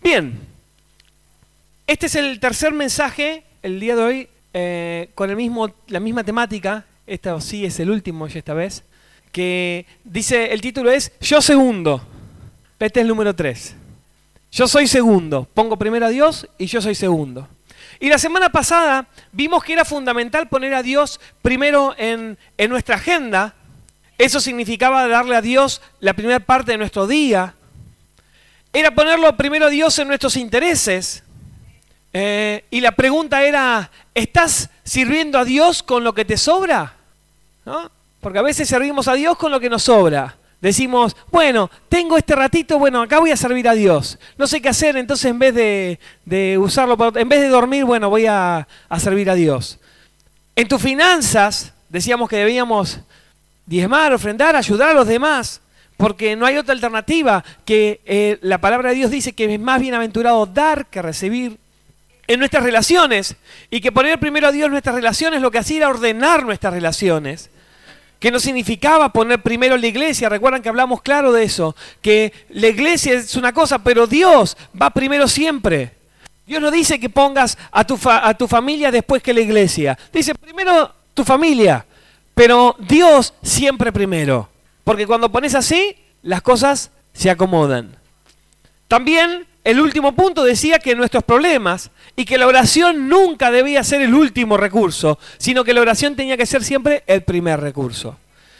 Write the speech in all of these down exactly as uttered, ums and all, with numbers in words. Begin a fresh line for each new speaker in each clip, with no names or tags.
Bien, este es el tercer mensaje, el día de hoy, eh, con el mismo, la misma temática. Este sí es el último ya esta vez, que dice, el título es Yo segundo. Este es el número tres. Yo soy segundo. Pongo primero a Dios y yo soy segundo. Y la semana pasada vimos que era fundamental poner a Dios primero en, en nuestra agenda. Eso significaba darle a Dios la primera parte de nuestro día. Era ponerlo primero a Dios en nuestros intereses. Eh, y la pregunta era, ¿estás sirviendo a Dios con lo que te sobra? ¿No? Porque a veces servimos a Dios con lo que nos sobra. Decimos, bueno, tengo este ratito, bueno, acá voy a servir a Dios. No sé qué hacer, entonces en vez de, de usarlo, en vez de dormir, bueno, voy a, a servir a Dios. En tus finanzas, decíamos que debíamos diezmar, ofrendar, ayudar a los demás, porque no hay otra alternativa, que eh, la palabra de Dios dice que es más bienaventurado dar que recibir. En nuestras relaciones, y que poner primero a Dios en nuestras relaciones lo que hacía era ordenar nuestras relaciones. Que no significaba poner primero la iglesia. Recuerdan que hablamos claro de eso, que la iglesia es una cosa, pero Dios va primero siempre. Dios no dice que pongas a tu, fa a tu familia después que la iglesia. Dice primero tu familia, pero Dios siempre primero. Porque cuando pones así, las cosas se acomodan. También el último punto decía que nuestros problemas y que la oración nunca debía ser el último recurso, sino que la oración tenía que ser siempre el primer recurso.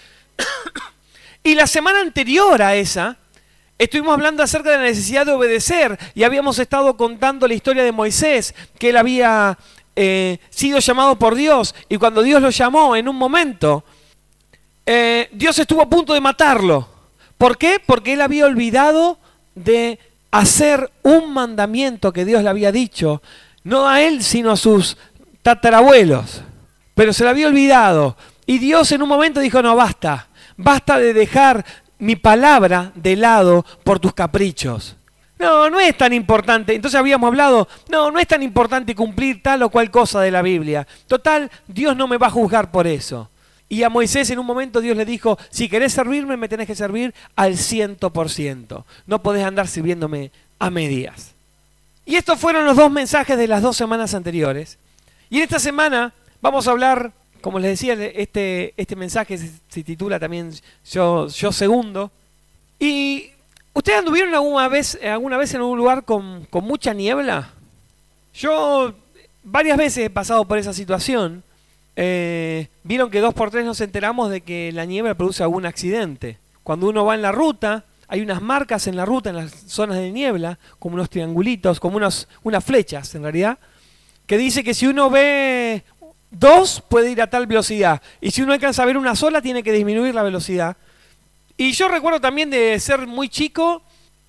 Y la semana anterior a esa, estuvimos hablando acerca de la necesidad de obedecer y habíamos estado contando la historia de Moisés, que él había eh, sido llamado por Dios y cuando Dios lo llamó en un momento, eh, Dios estuvo a punto de matarlo. ¿Por qué? Porque él había olvidado de hacer un mandamiento que Dios le había dicho, no a él, sino a sus tatarabuelos. Pero se lo había olvidado. Y Dios en un momento dijo, no, basta. Basta de dejar mi palabra de lado por tus caprichos. No, no es tan importante. Entonces habíamos hablado, no, no es tan importante cumplir tal o cual cosa de la Biblia. Total, Dios no me va a juzgar por eso. Y a Moisés en un momento Dios le dijo, si querés servirme, me tenés que servir al ciento por ciento. No podés andar sirviéndome a medias. Y estos fueron los dos mensajes de las dos semanas anteriores. Y en esta semana vamos a hablar, como les decía, este, este mensaje se, se titula también Yo, yo segundo. Y ¿ustedes anduvieron alguna vez, alguna vez en un lugar con, con mucha niebla? Yo varias veces he pasado por esa situación. Eh, vieron que dos por tres nos enteramos de que la niebla produce algún accidente. Cuando uno va en la ruta, hay unas marcas en la ruta, en las zonas de niebla, como unos triangulitos, como unos, unas flechas en realidad, que dice que si uno ve dos puede ir a tal velocidad y si uno alcanza a ver una sola tiene que disminuir la velocidad. Y yo recuerdo también de ser muy chico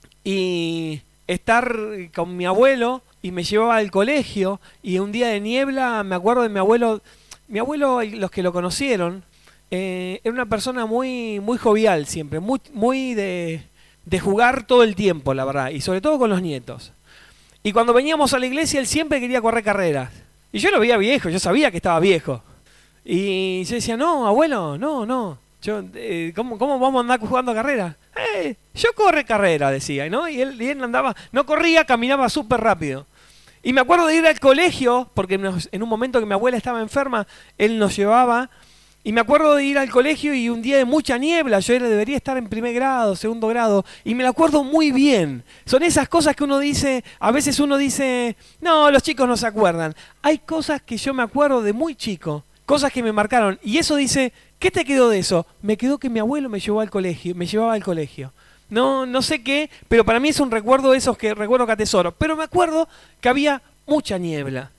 y estar con mi abuelo y me llevaba al colegio y un día de niebla me acuerdo de mi abuelo. Mi abuelo, los que lo conocieron, eh, era una persona muy, muy jovial siempre, muy, muy de, de jugar todo el tiempo, la verdad, y sobre todo con los nietos. Y cuando veníamos a la iglesia, él siempre quería correr carreras. Y yo lo veía viejo, yo sabía que estaba viejo. Y yo decía, no, abuelo, no, no. Yo, eh, ¿cómo, ¿Cómo vamos a andar jugando carreras? Eh, yo corre carrera, decía, ¿no? Y él, y él andaba, no corría, caminaba súper rápido. Y me acuerdo de ir al colegio, porque nos, en un momento que mi abuela estaba enferma, él nos llevaba. Y me acuerdo de ir al colegio y un día de mucha niebla, yo era, debería estar en primer grado, segundo grado, y me lo acuerdo muy bien. Son esas cosas que uno dice, a veces uno dice, no, los chicos no se acuerdan. Hay cosas que yo me acuerdo de muy chico, cosas que me marcaron. Y eso dice, ¿qué te quedó de eso? Me quedó que mi abuelo me llevó al colegio, me llevaba al colegio. No, no sé qué, pero para mí es un recuerdo de esos que recuerdo que atesoro. Pero me acuerdo que había mucha niebla.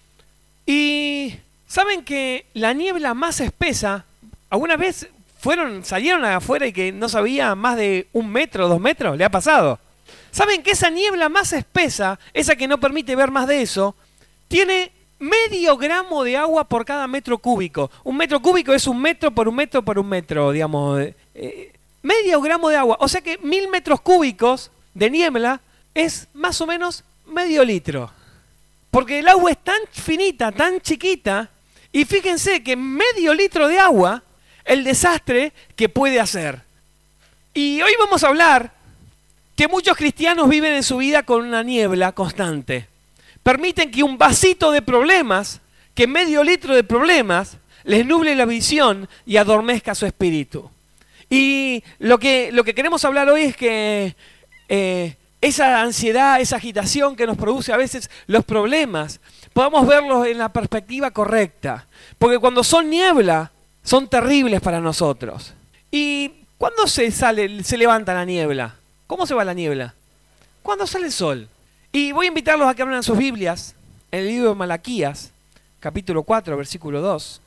Y ¿saben que la niebla más espesa, alguna vez fueron, salieron afuera y que no sabía más de un metro, dos metros? ¿Le ha pasado? ¿Saben que esa niebla más espesa, esa que no permite ver más de eso, tiene medio gramo de agua por cada metro cúbico? Un metro cúbico es un metro por un metro por un metro, digamos. Eh, medio gramo de agua. O sea que mil metros cúbicos de niebla es más o menos medio litro. Porque el agua es tan finita, tan chiquita, y fíjense que medio litro de agua, el desastre que puede hacer. Y hoy vamos a hablar que muchos cristianos viven en su vida con una niebla constante. Permiten que un vasito de problemas, que medio litro de problemas, les nuble la visión y adormezca su espíritu. Y lo que, lo que queremos hablar hoy es que eh, esa ansiedad, esa agitación que nos produce a veces los problemas, podamos verlos en la perspectiva correcta. Porque cuando son niebla, son terribles para nosotros. ¿Y cuándo se sale, se levanta la niebla? ¿Cómo se va la niebla? Cuando sale el sol. Y voy a invitarlos a que abran sus Biblias en el libro de Malaquías, capítulo cuatro, versículo dos.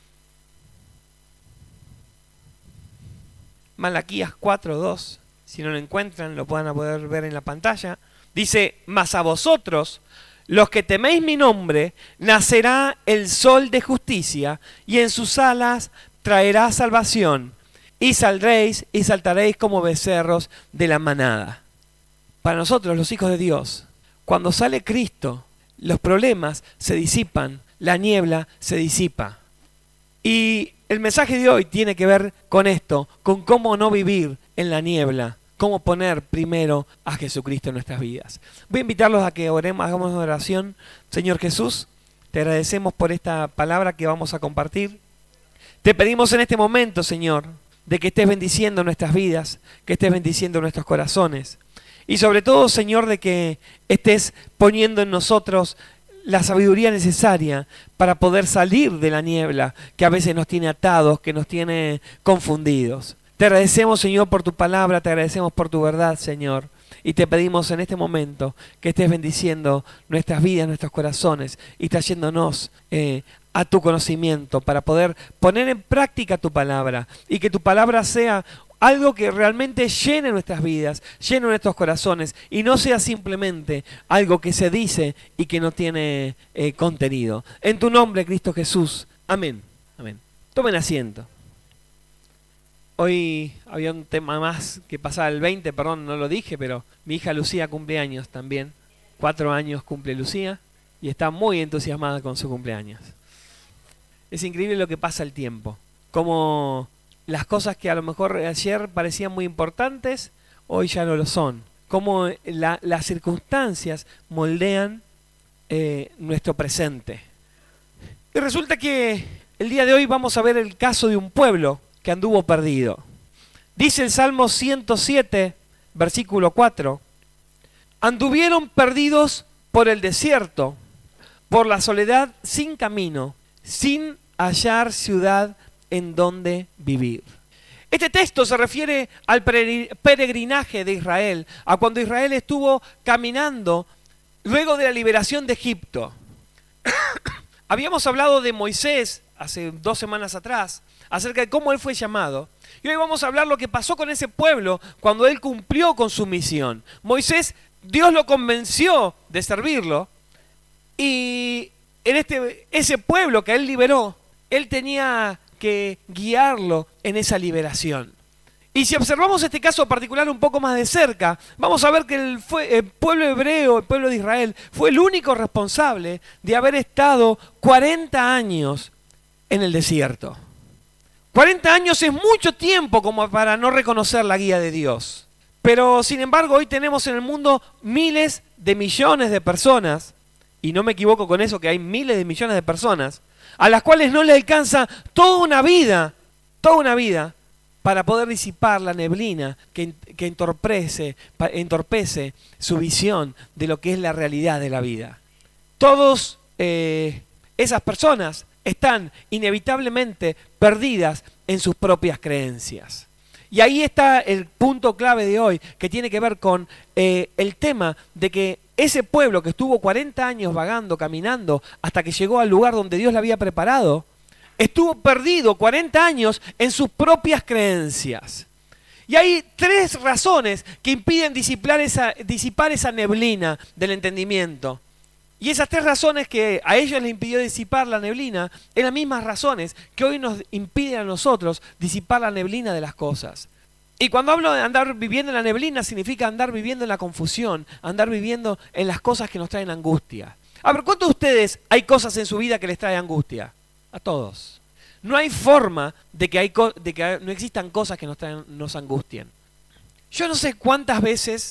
Malaquías cuatro, dos. Si no lo encuentran, lo puedan poder ver en la pantalla. Dice, mas a vosotros, los que teméis mi nombre, nacerá el sol de justicia, y en sus alas traerá salvación, y saldréis y saltaréis como becerros de la manada. Para nosotros, los hijos de Dios, cuando sale Cristo, los problemas se disipan, la niebla se disipa. Y el mensaje de hoy tiene que ver con esto, con cómo no vivir en la niebla, cómo poner primero a Jesucristo en nuestras vidas. Voy a invitarlos a que oremos, hagamos una oración. Señor Jesús, te agradecemos por esta palabra que vamos a compartir. Te pedimos en este momento, Señor, de que estés bendiciendo nuestras vidas, que estés bendiciendo nuestros corazones. Y sobre todo, Señor, de que estés poniendo en nosotros la sabiduría necesaria para poder salir de la niebla que a veces nos tiene atados, que nos tiene confundidos. Te agradecemos, Señor, por tu palabra, te agradecemos por tu verdad, Señor. Y te pedimos en este momento que estés bendiciendo nuestras vidas, nuestros corazones y trayéndonos eh, a tu conocimiento para poder poner en práctica tu palabra y que tu palabra sea algo que realmente llene nuestras vidas, llene nuestros corazones y no sea simplemente algo que se dice y que no tiene eh, contenido. En tu nombre, Cristo Jesús. Amén. Amén. Tomen asiento. Hoy había un tema más que pasaba el veinte, perdón, no lo dije, pero mi hija Lucía cumple años también. Cuatro años cumple Lucía y está muy entusiasmada con su cumpleaños. Es increíble lo que pasa el tiempo. Como las cosas que a lo mejor ayer parecían muy importantes, hoy ya no lo son. Como la, las circunstancias moldean eh, nuestro presente. Y resulta que el día de hoy vamos a ver el caso de un pueblo que anduvo perdido. Dice el Salmo ciento siete, versículo cuatro. Anduvieron perdidos por el desierto, por la soledad sin camino, sin hallar ciudad en donde vivir. Este texto se refiere al peregrinaje de Israel, a cuando Israel estuvo caminando luego de la liberación de Egipto. Habíamos hablado de Moisés hace dos semanas atrás, acerca de cómo él fue llamado. Y hoy vamos a hablar lo que pasó con ese pueblo cuando él cumplió con su misión. Moisés, Dios lo convenció de servirlo y en este, ese pueblo que él liberó, él tenía que guiarlo en esa liberación. Y si observamos este caso particular un poco más de cerca, vamos a ver que el, fue, el pueblo hebreo, el pueblo de Israel, fue el único responsable de haber estado cuarenta años en el desierto. cuarenta años es mucho tiempo como para no reconocer la guía de Dios. Pero sin embargo hoy tenemos en el mundo miles de millones de personas, y no me equivoco con eso que hay miles de millones de personas, a las cuales no le alcanza toda una vida, toda una vida, para poder disipar la neblina que, que entorpece, entorpece su visión de lo que es la realidad de la vida. Todas eh, esas personas están inevitablemente perdidas en sus propias creencias. Y ahí está el punto clave de hoy, que tiene que ver con eh, el tema de que ese pueblo que estuvo cuarenta años vagando, caminando, hasta que llegó al lugar donde Dios le había preparado, estuvo perdido cuarenta años en sus propias creencias. Y hay tres razones que impiden disipar esa, disipar esa neblina del entendimiento. Y esas tres razones que a ellos les impidió disipar la neblina, eran las mismas razones que hoy nos impiden a nosotros disipar la neblina de las cosas. Y cuando hablo de andar viviendo en la neblina, significa andar viviendo en la confusión, andar viviendo en las cosas que nos traen angustia. A ver, ¿cuántos de ustedes hay cosas en su vida que les traen angustia? A todos. No hay forma de que, hay de que no existan cosas que nos, traen, nos angustien. Yo no sé cuántas veces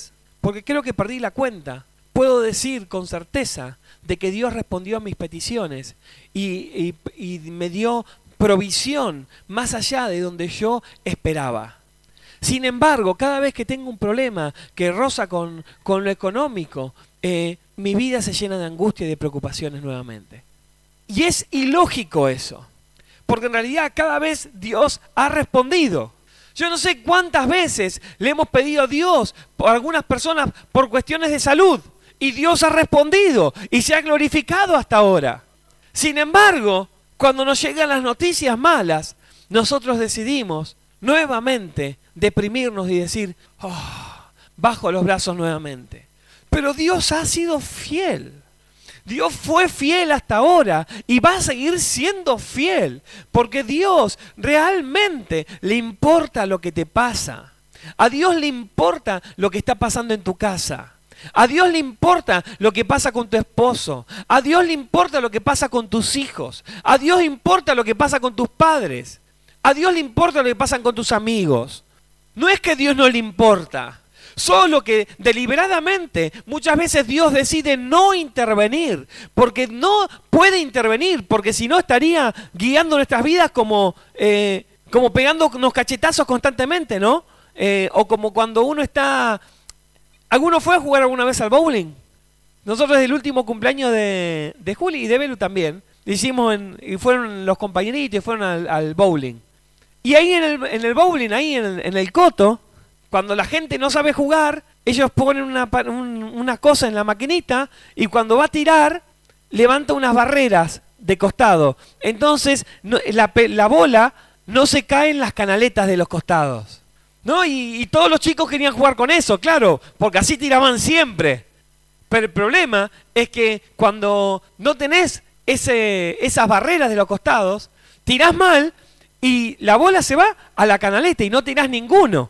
porque creo que perdí la cuenta. Puedo decir con certeza de que Dios respondió a mis peticiones y, y, y me dio provisión más allá de donde yo esperaba. Sin embargo, cada vez que tengo un problema que roza con, con lo económico, eh, mi vida se llena de angustia y de preocupaciones nuevamente. Y es ilógico eso, porque en realidad cada vez Dios ha respondido. Yo no sé cuántas veces le hemos pedido a Dios, por algunas personas, por cuestiones de salud, y Dios ha respondido y se ha glorificado hasta ahora. Sin embargo, cuando nos llegan las noticias malas, nosotros decidimos nuevamente deprimirnos y decir, oh, bajo los brazos nuevamente. Pero Dios ha sido fiel. Dios fue fiel hasta ahora y va a seguir siendo fiel, porque Dios realmente le importa lo que te pasa. A Dios le importa lo que está pasando en tu casa. A Dios le importa lo que pasa con tu esposo. A Dios le importa lo que pasa con tus hijos. A Dios le importa lo que pasa con tus padres. A Dios le importa lo que pasa con tus amigos. No es que a Dios no le importa. Solo que deliberadamente muchas veces Dios decide no intervenir, porque no puede intervenir, porque si no estaría guiando nuestras vidas como, eh, como pegándonos cachetazos constantemente, ¿no? Eh, o como cuando uno está... ¿Alguno fue a jugar alguna vez al bowling? Nosotros desde el último cumpleaños de, de Juli y de Belu también, hicimos en, y fueron los compañeritos y fueron al, al bowling. Y ahí en el, en el bowling, ahí en el, en el coto, cuando la gente no sabe jugar, ellos ponen una, un, una cosa en la maquinita y cuando va a tirar, levanta unas barreras de costado. Entonces, no, la, la bola no se cae en las canaletas de los costados. ¿No? Y, y todos los chicos querían jugar con eso, claro, porque así tiraban siempre. Pero el problema es que cuando no tenés ese, esas barreras de los costados, tirás mal y la bola se va a la canaleta y no tirás ninguno.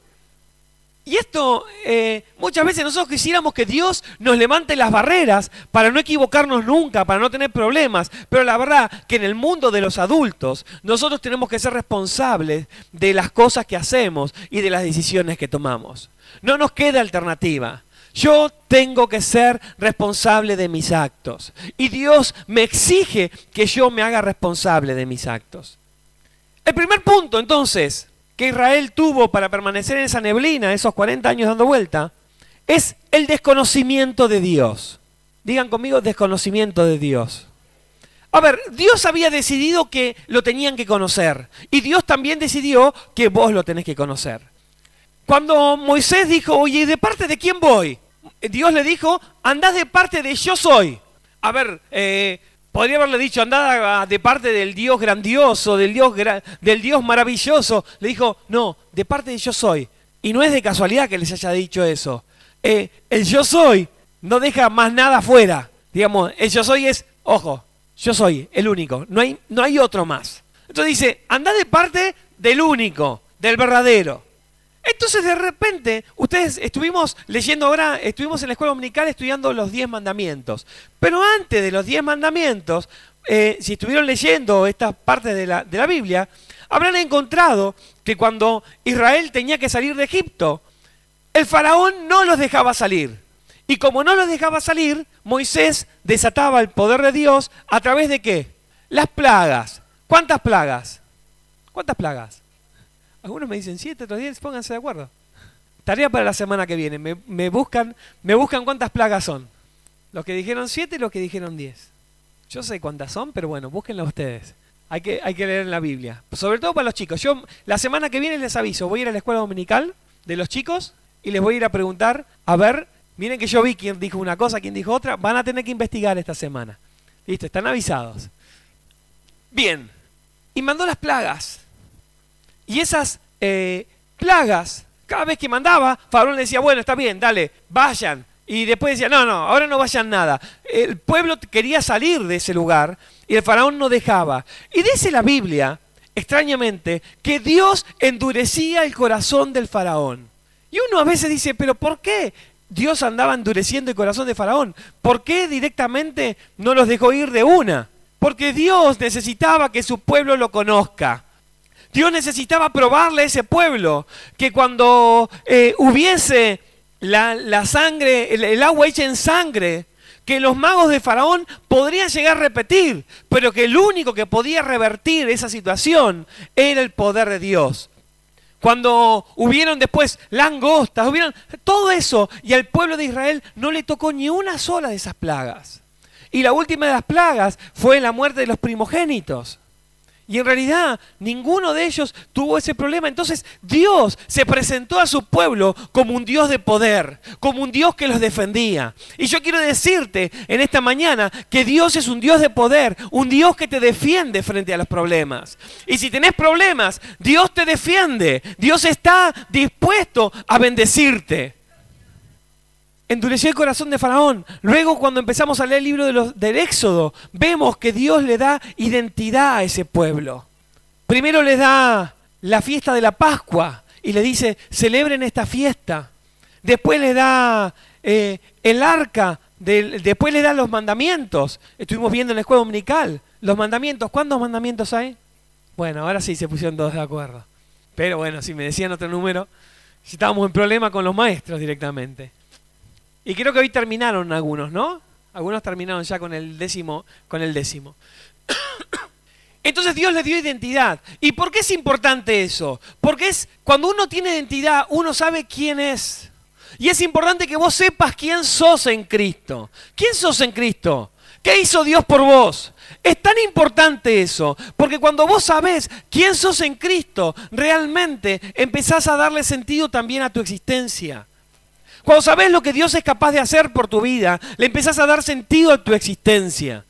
Y esto, eh, muchas veces nosotros quisiéramos que Dios nos levante las barreras para no equivocarnos nunca, para no tener problemas. Pero la verdad que en el mundo de los adultos, nosotros tenemos que ser responsables de las cosas que hacemos y de las decisiones que tomamos. No nos queda alternativa. Yo tengo que ser responsable de mis actos. Y Dios me exige que yo me haga responsable de mis actos. El primer punto, entonces, que Israel tuvo para permanecer en esa neblina, esos cuarenta años dando vuelta, es el desconocimiento de Dios. Digan conmigo, desconocimiento de Dios. A ver, Dios había decidido que lo tenían que conocer, y Dios también decidió que vos lo tenés que conocer. Cuando Moisés dijo, oye, ¿de parte de quién voy? Dios le dijo, andás de parte de yo soy. A ver, eh... podría haberle dicho, andá de parte del Dios grandioso, del Dios, gra del Dios maravilloso. Le dijo, no, de parte de yo soy. Y no es de casualidad que les haya dicho eso. Eh, el yo soy no deja más nada afuera. Digamos, el yo soy es, ojo, yo soy el único, no hay, no hay otro más. Entonces dice, andá de parte del único, del verdadero. Entonces de repente, ustedes estuvimos leyendo ahora, estuvimos en la escuela dominical estudiando los diez mandamientos. Pero antes de los diez mandamientos, eh, si estuvieron leyendo esta parte de la, de la Biblia, habrán encontrado que cuando Israel tenía que salir de Egipto, el faraón no los dejaba salir. Y como no los dejaba salir, Moisés desataba el poder de Dios a través de ¿qué? Las plagas. ¿Cuántas plagas? ¿Cuántas plagas? Algunos me dicen siete, otros diez, pónganse de acuerdo. Tarea para la semana que viene. Me, me, buscan, me buscan cuántas plagas son. Los que dijeron siete y los que dijeron diez. Yo sé cuántas son, pero bueno, búsquenlas ustedes. Hay que, hay que leer en la Biblia. Sobre todo para los chicos. Yo la semana que viene les aviso, voy a ir a la escuela dominical de los chicos y les voy a ir a preguntar, a ver, miren que yo vi quién dijo una cosa, quién dijo otra. Van a tener que investigar esta semana. Listo, están avisados. Bien. Y mandó las plagas. Y esas eh, plagas, cada vez que mandaba, Faraón le decía, bueno, está bien, dale, vayan. Y después decía, no, no, ahora no vayan nada. El pueblo quería salir de ese lugar y el faraón no dejaba. Y dice la Biblia, extrañamente, que Dios endurecía el corazón del faraón. Y uno a veces dice, pero ¿por qué Dios andaba endureciendo el corazón de faraón? ¿Por qué directamente no los dejó ir de una? Porque Dios necesitaba que su pueblo lo conozca. Dios necesitaba probarle a ese pueblo que cuando eh, hubiese la, la sangre, el, el agua hecha en sangre, que los magos de Faraón podrían llegar a repetir, pero que el único que podía revertir esa situación era el poder de Dios. Cuando hubieron después langostas, hubieron todo eso, y al pueblo de Israel no le tocó ni una sola de esas plagas. Y la última de las plagas fue la muerte de los primogénitos. Y en realidad ninguno de ellos tuvo ese problema. Entonces Dios se presentó a su pueblo como un Dios de poder, como un Dios que los defendía. Y yo quiero decirte en esta mañana que Dios es un Dios de poder, un Dios que te defiende frente a los problemas. Y si tenés problemas, Dios te defiende. Dios está dispuesto a bendecirte. Endureció el corazón de Faraón. Luego, cuando empezamos a leer el libro de los, del Éxodo, vemos que Dios le da identidad a ese pueblo. Primero les da la fiesta de la Pascua y le dice, celebren esta fiesta. Después les da eh, el arca, del, después les da los mandamientos. Estuvimos viendo en la escuela dominical los mandamientos. ¿Cuántos mandamientos hay? Bueno, ahora sí se pusieron todos de acuerdo. Pero bueno, si me decían otro número, si estábamos en problema con los maestros directamente. Y creo que hoy terminaron algunos, ¿no? Algunos terminaron ya con el décimo, con el décimo. Entonces Dios le dio identidad. ¿Y por qué es importante eso? Porque es cuando uno tiene identidad, uno sabe quién es. Y es importante que vos sepas quién sos en Cristo. ¿Quién sos en Cristo? ¿Qué hizo Dios por vos? Es tan importante eso, porque cuando vos sabés quién sos en Cristo, realmente empezás a darle sentido también a tu existencia. Cuando sabés lo que Dios es capaz de hacer por tu vida, le empezás a dar sentido a tu existencia.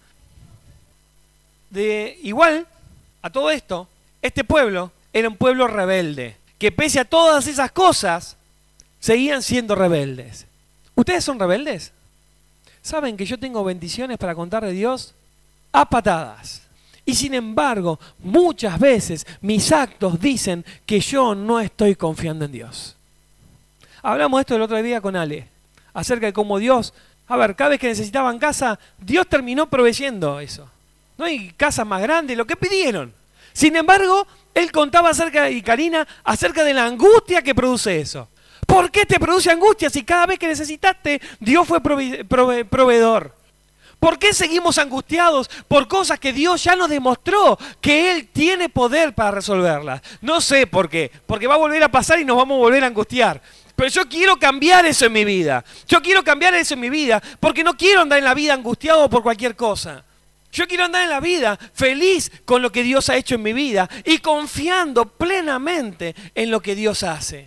De igual, a todo esto, este pueblo era un pueblo rebelde, que pese a todas esas cosas, seguían siendo rebeldes. ¿Ustedes son rebeldes? ¿Saben que yo tengo bendiciones para contar de Dios? A patadas. Y sin embargo, muchas veces mis actos dicen que yo no estoy confiando en Dios. Hablamos esto el otro día con Ale, acerca de cómo Dios, a ver, cada vez que necesitaban casa, Dios terminó proveyendo eso. No hay casas más grandes, lo que pidieron. Sin embargo, él contaba acerca, y Karina, acerca de la angustia que produce eso. ¿Por qué te produce angustia si cada vez que necesitaste, Dios fue prove prove proveedor? ¿Por qué seguimos angustiados por cosas que Dios ya nos demostró que Él tiene poder para resolverlas? No sé por qué, porque va a volver a pasar y nos vamos a volver a angustiar. Pero yo quiero cambiar eso en mi vida. Yo quiero cambiar eso en mi vida porque no quiero andar en la vida angustiado por cualquier cosa. Yo quiero andar en la vida feliz con lo que Dios ha hecho en mi vida y confiando plenamente en lo que Dios hace.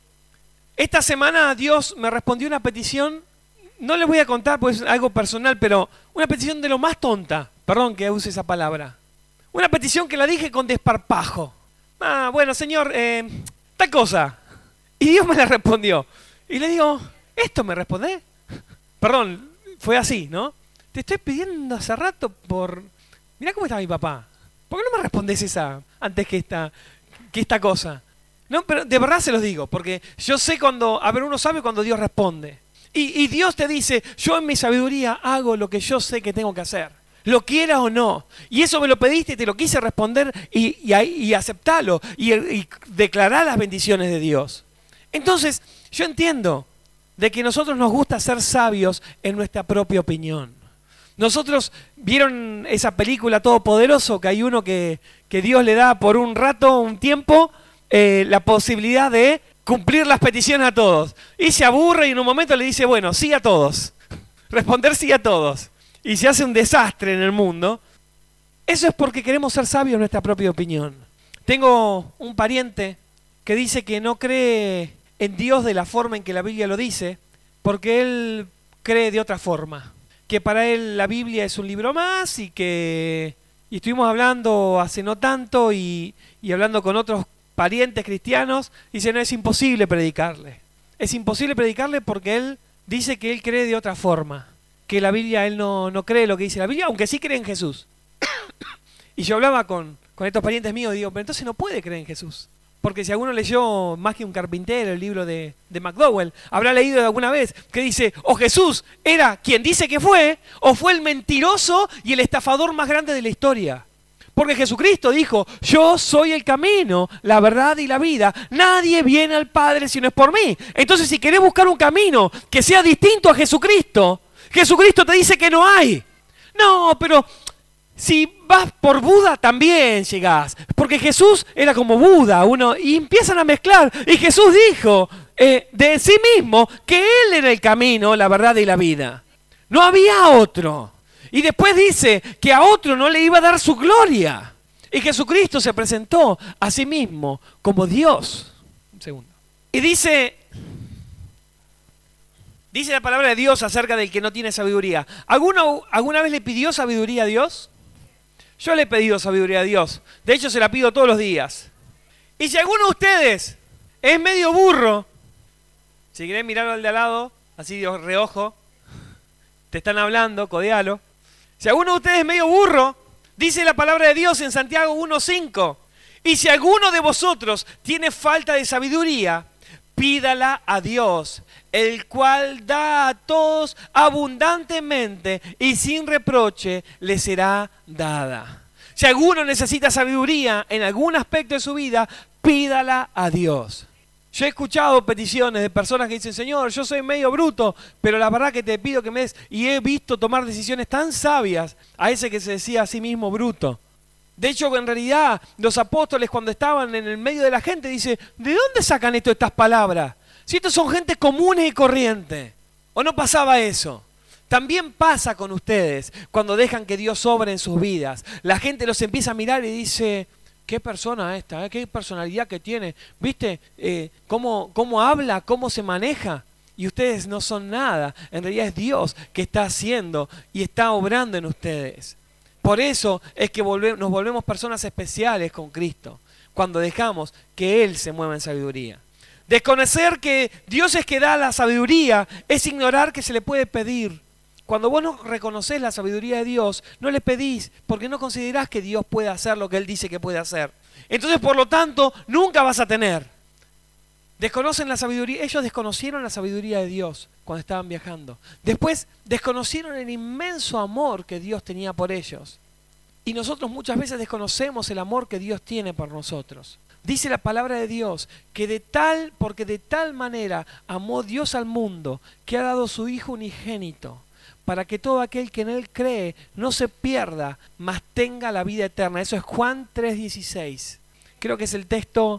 Esta semana Dios me respondió una petición, no les voy a contar porque es algo personal, pero una petición de lo más tonta. Perdón que use esa palabra. Una petición que la dije con desparpajo. Ah, bueno, Señor, eh, tal cosa. Y Dios me la respondió. Y le digo, ¿esto me responde? Perdón, fue así, ¿no? Te estoy pidiendo hace rato por... Mirá cómo está mi papá. ¿Por qué no me respondes esa antes que esta, que esta cosa? No, pero de verdad se los digo, porque yo sé cuando... A ver, uno sabe cuando Dios responde. Y, y Dios te dice, yo en mi sabiduría hago lo que yo sé que tengo que hacer. Lo quieras o no. Y eso me lo pediste y te lo quise responder y, y, y aceptarlo. Y, y declarar las bendiciones de Dios. Entonces, yo entiendo de que a nosotros nos gusta ser sabios en nuestra propia opinión. Nosotros, ¿vieron esa película Todopoderoso? Que hay uno que, que Dios le da por un rato, un tiempo, eh, la posibilidad de cumplir las peticiones a todos. Y se aburre y en un momento le dice, bueno, sí a todos. Responder sí a todos. Y se hace un desastre en el mundo. Eso es porque queremos ser sabios en nuestra propia opinión. Tengo un pariente que dice que no cree en Dios de la forma en que la Biblia lo dice, porque él cree de otra forma. Que para él la Biblia es un libro más y que... Y estuvimos hablando hace no tanto y, y hablando con otros parientes cristianos, dice, no, es imposible predicarle. Es imposible predicarle porque él dice que él cree de otra forma. Que la Biblia, él no, no cree lo que dice la Biblia, aunque sí cree en Jesús. Y yo hablaba con, con estos parientes míos y digo, pero entonces no puede creer en Jesús. Porque si alguno leyó Más que un carpintero, el libro de, de McDowell, habrá leído alguna vez que dice, o Jesús era quien dice que fue, o fue el mentiroso y el estafador más grande de la historia. Porque Jesucristo dijo, yo soy el camino, la verdad y la vida. Nadie viene al Padre si no es por mí. Entonces, si querés buscar un camino que sea distinto a Jesucristo, Jesucristo te dice que no hay. No, pero si vas por Buda también llegás. Porque Jesús era como Buda, uno, y empiezan a mezclar. Y Jesús dijo eh, de sí mismo que Él era el camino, la verdad y la vida. No había otro. Y después dice que a otro no le iba a dar su gloria. Y Jesucristo se presentó a sí mismo como Dios. Un segundo. Y dice, dice la palabra de Dios acerca del que no tiene sabiduría. ¿Alguno, ¿Alguna vez le pidió sabiduría a Dios? Yo le he pedido sabiduría a Dios. De hecho, se la pido todos los días. Y si alguno de ustedes es medio burro, si querés mirar al de al lado, así de reojo, te están hablando, codealo. Si alguno de ustedes es medio burro, dice la palabra de Dios en Santiago uno cinco, y si alguno de vosotros tiene falta de sabiduría, pídala a Dios, el cual da a todos abundantemente y sin reproche le será dada. Si alguno necesita sabiduría en algún aspecto de su vida, pídala a Dios. Yo he escuchado peticiones de personas que dicen, Señor, yo soy medio bruto, pero la verdad que te pido que me des... Y he visto tomar decisiones tan sabias a ese que se decía a sí mismo bruto. De hecho, en realidad, los apóstoles cuando estaban en el medio de la gente, dicen, ¿de dónde sacan esto, estas palabras? Si estos son gente comunes y corriente. ¿O no pasaba eso? También pasa con ustedes cuando dejan que Dios obre en sus vidas. La gente los empieza a mirar y dice... ¿Qué persona esta? ¿eh? ¿Qué personalidad que tiene? ¿Viste? Eh, cómo, ¿Cómo habla? ¿Cómo se maneja? Y ustedes no son nada. En realidad es Dios que está haciendo y está obrando en ustedes. Por eso es que volve, nos volvemos personas especiales con Cristo. Cuando dejamos que Él se mueva en sabiduría. Desconocer que Dios es que da la sabiduría es ignorar que se le puede pedir. Cuando vos no reconocés la sabiduría de Dios, no le pedís, porque no considerás que Dios puede hacer lo que Él dice que puede hacer. Entonces, por lo tanto, nunca vas a tener. Desconocen la sabiduría. Ellos desconocieron la sabiduría de Dios cuando estaban viajando. Después, desconocieron el inmenso amor que Dios tenía por ellos. Y nosotros muchas veces desconocemos el amor que Dios tiene por nosotros. Dice la palabra de Dios que de tal, porque de tal manera amó Dios al mundo, que ha dado su Hijo unigénito, para que todo aquel que en Él cree no se pierda, mas tenga la vida eterna. Eso es Juan tres dieciséis. Creo que es el texto,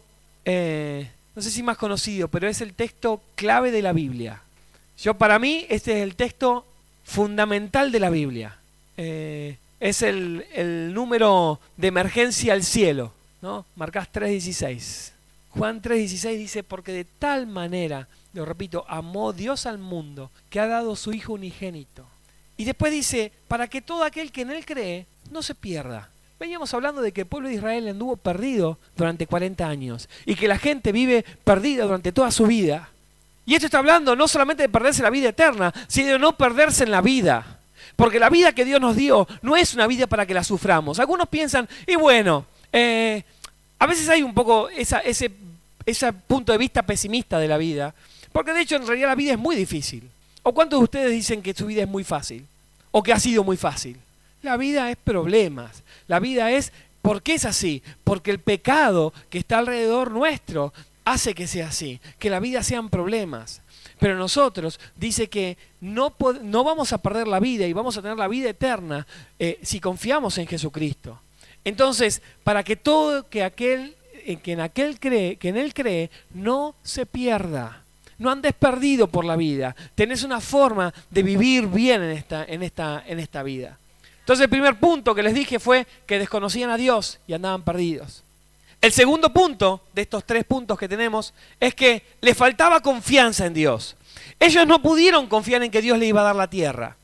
eh, no sé si más conocido, pero es el texto clave de la Biblia. Yo, para mí, este es el texto fundamental de la Biblia. Eh, es el, el número de emergencia al cielo, ¿no? Marcás tres dieciséis. Juan tres dieciséis dice, porque de tal manera, lo repito, amó Dios al mundo, que ha dado su Hijo unigénito. Y después dice, para que todo aquel que en Él cree no se pierda. Veníamos hablando de que el pueblo de Israel anduvo perdido durante cuarenta años y que la gente vive perdida durante toda su vida. Y esto está hablando no solamente de perderse la vida eterna, sino de no perderse en la vida. Porque la vida que Dios nos dio no es una vida para que la suframos. Algunos piensan, y bueno, eh, a veces hay un poco esa, ese, ese punto de vista pesimista de la vida. Porque de hecho en realidad la vida es muy difícil. ¿O cuántos de ustedes dicen que su vida es muy fácil? ¿O que ha sido muy fácil? La vida es problemas. La vida es, ¿por qué es así? Porque el pecado que está alrededor nuestro hace que sea así. Que la vida sean problemas. Pero nosotros dice que no, no vamos a perder la vida y vamos a tener la vida eterna eh, si confiamos en Jesucristo. Entonces, para que todo que aquel, que en aquel cree, que en Él cree, no se pierda. No andes perdido por la vida. Tenés una forma de vivir bien en esta, en esta, en esta vida. Entonces el primer punto que les dije fue que desconocían a Dios y andaban perdidos. El segundo punto de estos tres puntos que tenemos es que les faltaba confianza en Dios. Ellos no pudieron confiar en que Dios les iba a dar la tierra.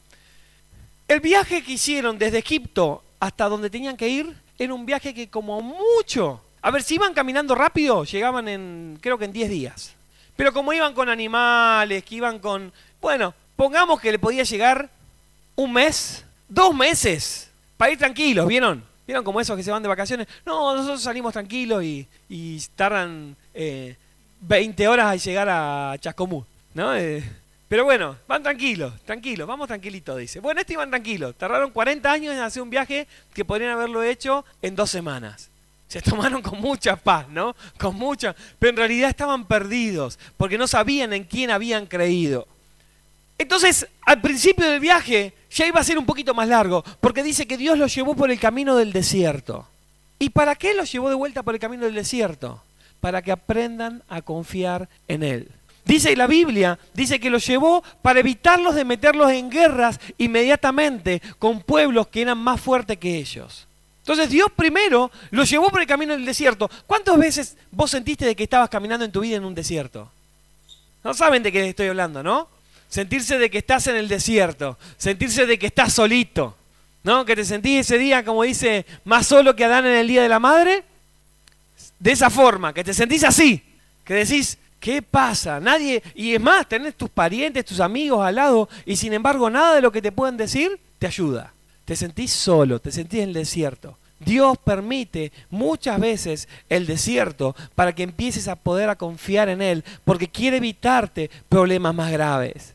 El viaje que hicieron desde Egipto hasta donde tenían que ir era un viaje que como mucho... A ver, si iban caminando rápido, llegaban en, creo que en diez días. Pero como iban con animales, que iban con... Bueno, pongamos que le podía llegar un mes, dos meses, para ir tranquilos, ¿vieron? ¿Vieron como esos que se van de vacaciones? No, nosotros salimos tranquilos y, y tardan eh, veinte horas a llegar a Chascomús, ¿no? Eh, Pero bueno, van tranquilos, tranquilos, vamos tranquilitos, dice. Bueno, este iban tranquilos. Tardaron cuarenta años en hacer un viaje que podrían haberlo hecho en dos semanas. Se tomaron con mucha paz, ¿no? Con mucha... Pero en realidad estaban perdidos, porque no sabían en quién habían creído. Entonces, al principio del viaje, ya iba a ser un poquito más largo, porque dice que Dios los llevó por el camino del desierto. ¿Y para qué los llevó de vuelta por el camino del desierto? Para que aprendan a confiar en Él. Dice la Biblia, dice que los llevó para evitarlos de meterlos en guerras inmediatamente con pueblos que eran más fuertes que ellos. Entonces Dios primero los llevó por el camino del desierto. ¿Cuántas veces vos sentiste de que estabas caminando en tu vida en un desierto? No saben de qué estoy hablando, ¿no? Sentirse de que estás en el desierto, sentirse de que estás solito, ¿no? Que te sentís ese día, como dice, más solo que Adán en el día de la madre. De esa forma, que te sentís así, que decís, ¿qué pasa? Nadie, y es más, tenés tus parientes, tus amigos al lado, y sin embargo nada de lo que te pueden decir te ayuda. Te sentís solo, te sentís en el desierto. Dios permite muchas veces el desierto para que empieces a poder a confiar en Él, porque quiere evitarte problemas más graves.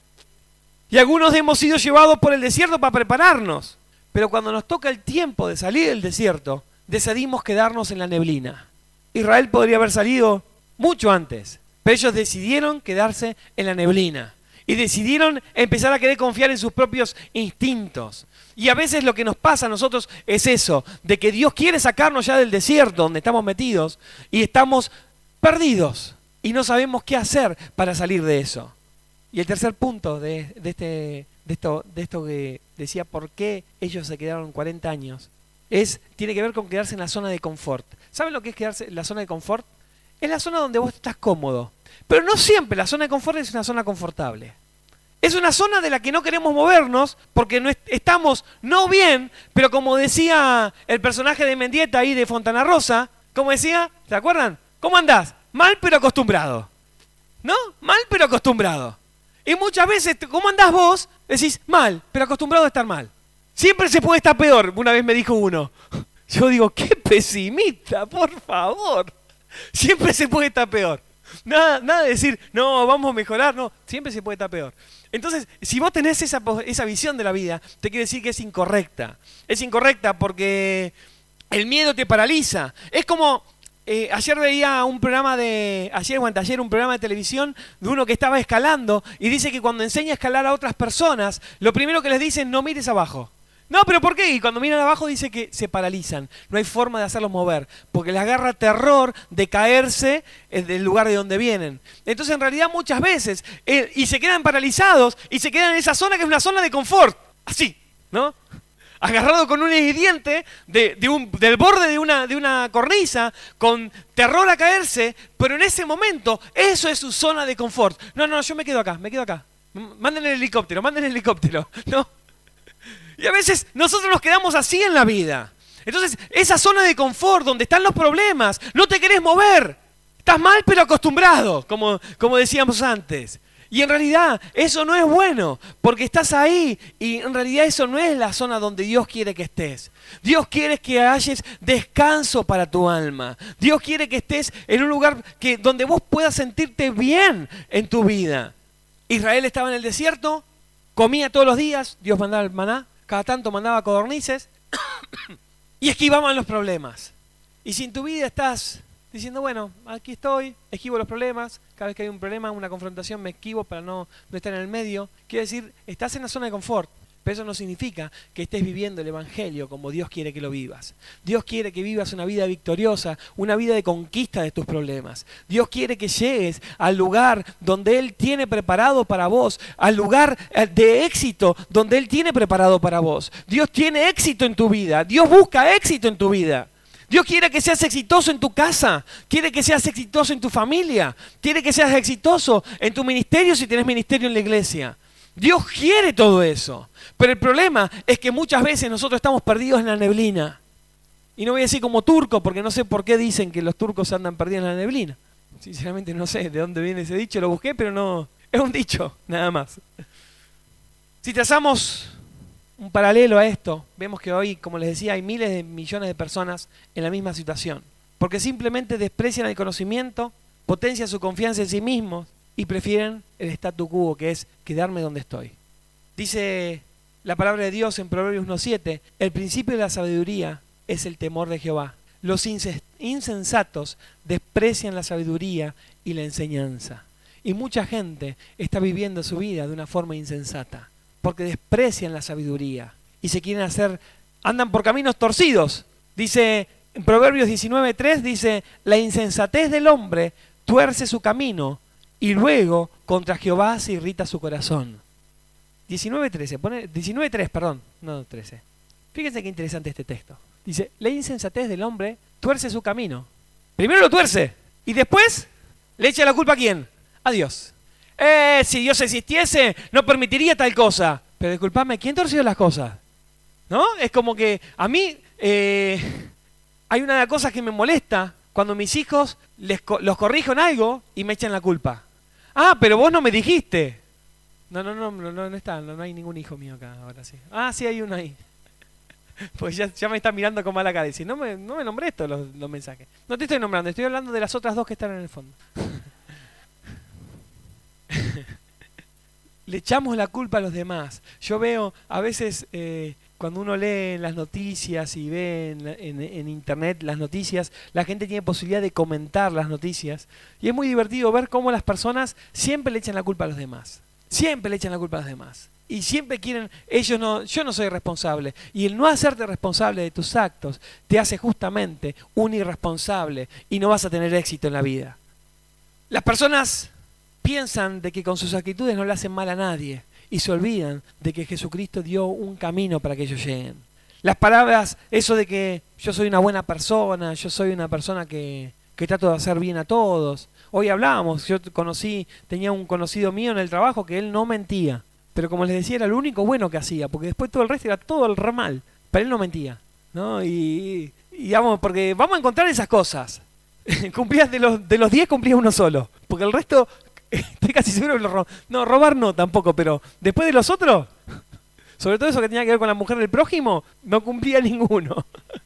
Y algunos hemos sido llevados por el desierto para prepararnos, pero cuando nos toca el tiempo de salir del desierto, decidimos quedarnos en la neblina. Israel podría haber salido mucho antes, pero ellos decidieron quedarse en la neblina y decidieron empezar a querer confiar en sus propios instintos. Y a veces lo que nos pasa a nosotros es eso, de que Dios quiere sacarnos ya del desierto donde estamos metidos y estamos perdidos y no sabemos qué hacer para salir de eso. Y el tercer punto de, de, este, de, esto, de esto que decía por qué ellos se quedaron cuarenta años, es, tiene que ver con quedarse en la zona de confort. ¿Saben lo que es quedarse en la zona de confort? Es la zona donde vos estás cómodo. Pero no siempre la zona de confort es una zona confortable. Es una zona de la que no queremos movernos porque no est- estamos no bien, pero como decía el personaje de Mendieta ahí de Fontana Rosa, como decía, ¿se acuerdan? ¿Cómo andás? Mal pero acostumbrado. ¿No? Mal pero acostumbrado. Y muchas veces, ¿cómo andás vos? Decís, mal, pero acostumbrado a estar mal. Siempre se puede estar peor, una vez me dijo uno. Yo digo, qué pesimista, por favor. Siempre se puede estar peor. Nada, nada de decir, no, vamos a mejorar, no, siempre se puede estar peor. Entonces, si vos tenés esa, esa visión de la vida, te quiere decir que es incorrecta. Es incorrecta porque el miedo te paraliza. Es como, eh, ayer veía un programa de, ayer o anteayer un programa de televisión de uno que estaba escalando y dice que cuando enseña a escalar a otras personas, lo primero que les dicen, no mires abajo. No, pero ¿por qué? Y cuando miran abajo dice que se paralizan. No hay forma de hacerlos mover, porque les agarra terror de caerse del lugar de donde vienen. Entonces, en realidad, muchas veces, eh, y se quedan paralizados, y se quedan en esa zona que es una zona de confort. Así, ¿no? Agarrado con un diente de, de un, del borde de una, de una cornisa, con terror a caerse, pero en ese momento, eso es su zona de confort. No, no, yo me quedo acá, me quedo acá. Manden el helicóptero, manden el helicóptero. No. Y a veces nosotros nos quedamos así en la vida. Entonces, esa zona de confort donde están los problemas, no te querés mover. Estás mal pero acostumbrado, como, como decíamos antes. Y en realidad eso no es bueno, porque estás ahí y en realidad eso no es la zona donde Dios quiere que estés. Dios quiere que hayas descanso para tu alma. Dios quiere que estés en un lugar que, donde vos puedas sentirte bien en tu vida. Israel estaba en el desierto, comía todos los días, Dios mandaba el maná. Cada tanto mandaba codornices y esquivaban los problemas. Y si en tu vida estás diciendo, bueno, aquí estoy, esquivo los problemas, cada vez que hay un problema, una confrontación, me esquivo para no, no estar en el medio, quiere decir, estás en la zona de confort, pero eso no significa que estés viviendo el Evangelio como Dios quiere que lo vivas. Dios quiere que vivas una vida victoriosa, una vida de conquista de tus problemas. Dios quiere que llegues al lugar donde Él tiene preparado para vos, al lugar de éxito donde Él tiene preparado para vos. Dios tiene éxito en tu vida, Dios busca éxito en tu vida. Dios quiere que seas exitoso en tu casa, quiere que seas exitoso en tu familia, quiere que seas exitoso en tu ministerio si tienes ministerio en la iglesia. Dios quiere todo eso, pero el problema es que muchas veces nosotros estamos perdidos en la neblina. Y no voy a decir como turco, porque no sé por qué dicen que los turcos andan perdidos en la neblina. Sinceramente no sé de dónde viene ese dicho, lo busqué, pero no, es un dicho, nada más. Si trazamos un paralelo a esto, vemos que hoy, como les decía, hay miles de millones de personas en la misma situación, porque simplemente desprecian el conocimiento, potencian su confianza en sí mismos, y prefieren el statu quo, que es quedarme donde estoy. Dice la palabra de Dios en Proverbios uno siete, el principio de la sabiduría es el temor de Jehová. Los insensatos desprecian la sabiduría y la enseñanza. Y mucha gente está viviendo su vida de una forma insensata, porque desprecian la sabiduría y se quieren hacer, andan por caminos torcidos. Dice en Proverbios diecinueve tres, dice, la insensatez del hombre tuerce su camino y luego contra Jehová se irrita su corazón. diecinueve trece, pone, diecinueve tres, perdón, no trece. Fíjense qué interesante este texto. Dice, la insensatez del hombre tuerce su camino. Primero lo tuerce y después le echa la culpa a ¿quién? A Dios. Eh, si Dios existiese, no permitiría tal cosa. Pero disculpame, ¿quién torció las cosas? ¿No? Es como que a mí eh, hay una de las cosas que me molesta cuando mis hijos les co los corrijo en algo y me echan la culpa. Ah, pero vos no me dijiste. No, no, no, no, no, no está, no, no hay ningún hijo mío acá ahora sí. Ah, sí hay uno ahí. Pues ya, ya me está mirando con mala cara y dice, no me, no me nombré estos los, los mensajes. No te estoy nombrando, estoy hablando de las otras dos que están en el fondo. Le echamos la culpa a los demás. Yo veo a veces eh, cuando uno lee las noticias y ve en, en, en internet las noticias, la gente tiene posibilidad de comentar las noticias y es muy divertido ver cómo las personas siempre le echan la culpa a los demás. Siempre le echan la culpa a los demás. Y siempre quieren, ellos no, yo no soy responsable. Y el no hacerte responsable de tus actos te hace justamente un irresponsable y no vas a tener éxito en la vida. Las personas piensan de que con sus actitudes no le hacen mal a nadie y se olvidan de que Jesucristo dio un camino para que ellos lleguen. Las palabras, eso de que yo soy una buena persona, yo soy una persona que, que trato de hacer bien a todos. Hoy hablábamos, yo conocí, tenía un conocido mío en el trabajo que él no mentía. Pero como les decía, era lo único bueno que hacía, porque después todo el resto era todo el ramal. Pero él no mentía, ¿no? Y, y vamos, porque vamos a encontrar esas cosas. Cumplías de los de los diez, cumplías uno solo. Porque el resto, estoy casi seguro que lo robó. No, robar no tampoco, pero después de los otros, sobre todo eso que tenía que ver con la mujer del prójimo, no cumplía ninguno.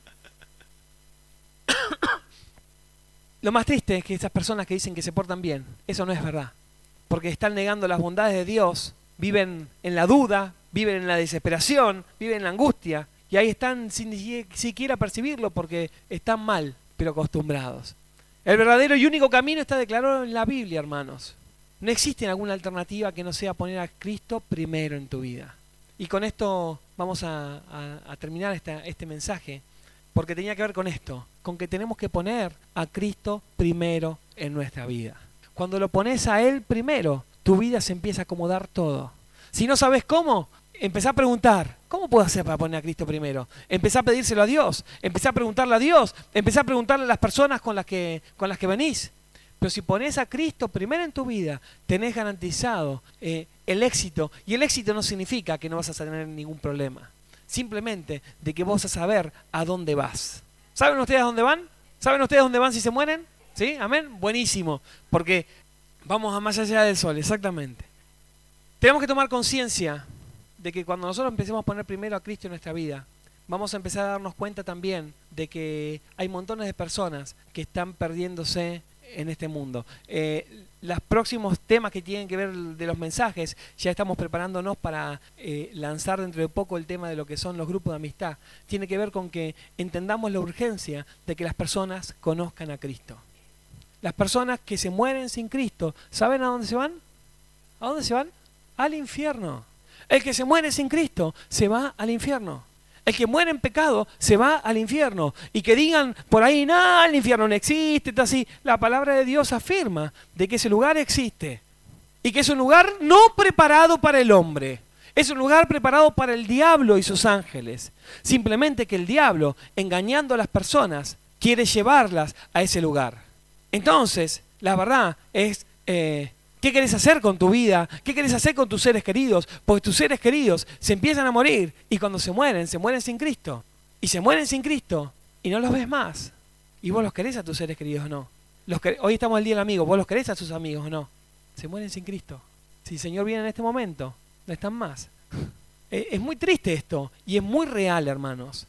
Lo más triste es que esas personas que dicen que se portan bien, eso no es verdad. Porque están negando las bondades de Dios. Viven en la duda, viven en la desesperación, viven en la angustia. Y ahí están sin ni siquiera percibirlo porque están mal, pero acostumbrados. El verdadero y único camino está declarado en la Biblia, hermanos. No existe alguna alternativa que no sea poner a Cristo primero en tu vida. Y con esto vamos a, a, a terminar esta, este mensaje, porque tenía que ver con esto, con que tenemos que poner a Cristo primero en nuestra vida. Cuando lo pones a Él primero, tu vida se empieza a acomodar todo. Si no sabes cómo, empezá a preguntar, ¿cómo puedo hacer para poner a Cristo primero? Empezá a pedírselo a Dios, empezá a preguntarle a Dios, empezá a preguntarle a las personas con las que, con las que venís. Pero si pones a Cristo primero en tu vida, tenés garantizado eh, el éxito. Y el éxito no significa que no vas a tener ningún problema. Simplemente de que vos vas a saber a dónde vas. ¿Saben ustedes a dónde van? ¿Saben ustedes dónde van si se mueren? ¿Sí? ¿Amén? Buenísimo. Porque vamos a más allá del sol, exactamente. Tenemos que tomar conciencia de que cuando nosotros empecemos a poner primero a Cristo en nuestra vida, vamos a empezar a darnos cuenta también de que hay montones de personas que están perdiéndose en este mundo. Eh, los próximos temas que tienen que ver de los mensajes, ya estamos preparándonos para eh, lanzar dentro de poco el tema de lo que son los grupos de amistad. Tiene que ver con que entendamos la urgencia de que las personas conozcan a Cristo. Las personas que se mueren sin Cristo, ¿saben a dónde se van? ¿A dónde se van? Al infierno. El que se muere sin Cristo se va al infierno. El que muere en pecado se va al infierno. Y que digan por ahí, no, el infierno no existe, está así. La palabra de Dios afirma de que ese lugar existe. Y que es un lugar no preparado para el hombre. Es un lugar preparado para el diablo y sus ángeles. Simplemente que el diablo, engañando a las personas, quiere llevarlas a ese lugar. Entonces, la verdad es, eh, ¿qué querés hacer con tu vida? ¿Qué querés hacer con tus seres queridos? Porque tus seres queridos se empiezan a morir y cuando se mueren, se mueren sin Cristo. Y se mueren sin Cristo y no los ves más. ¿Y vos los querés a tus seres queridos o no? Los que, hoy estamos el día del amigo, ¿vos los querés a sus amigos o no? Se mueren sin Cristo. Si el Señor viene en este momento, no están más. Es muy triste esto y es muy real, hermanos.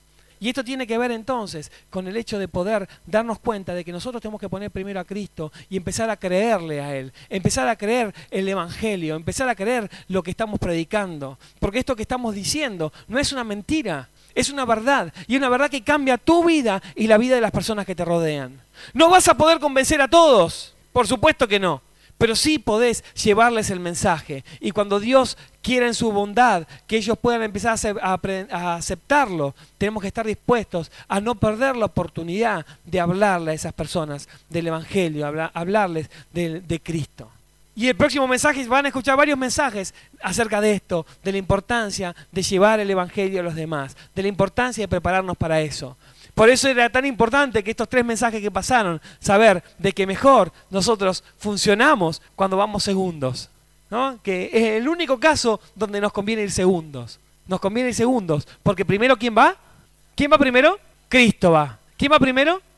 Y esto tiene que ver entonces con el hecho de poder darnos cuenta de que nosotros tenemos que poner primero a Cristo y empezar a creerle a Él, empezar a creer el Evangelio, empezar a creer lo que estamos predicando. Porque esto que estamos diciendo no es una mentira, es una verdad. Y una verdad que cambia tu vida y la vida de las personas que te rodean. No vas a poder convencer a todos, por supuesto que no. Pero sí podés llevarles el mensaje. Y cuando Dios quiera en su bondad que ellos puedan empezar a, a aceptarlo, tenemos que estar dispuestos a no perder la oportunidad de hablarle a esas personas del Evangelio, habla, hablarles de, de Cristo. Y el próximo mensaje, van a escuchar varios mensajes acerca de esto, de la importancia de llevar el Evangelio a los demás, de la importancia de prepararnos para eso. Por eso era tan importante que estos tres mensajes que pasaron, saber de que mejor nosotros funcionamos cuando vamos segundos, ¿no? Que es el único caso donde nos conviene ir segundos. Nos conviene ir segundos, porque primero ¿quién va? ¿Quién va primero? Cristo va. ¿Quién va primero?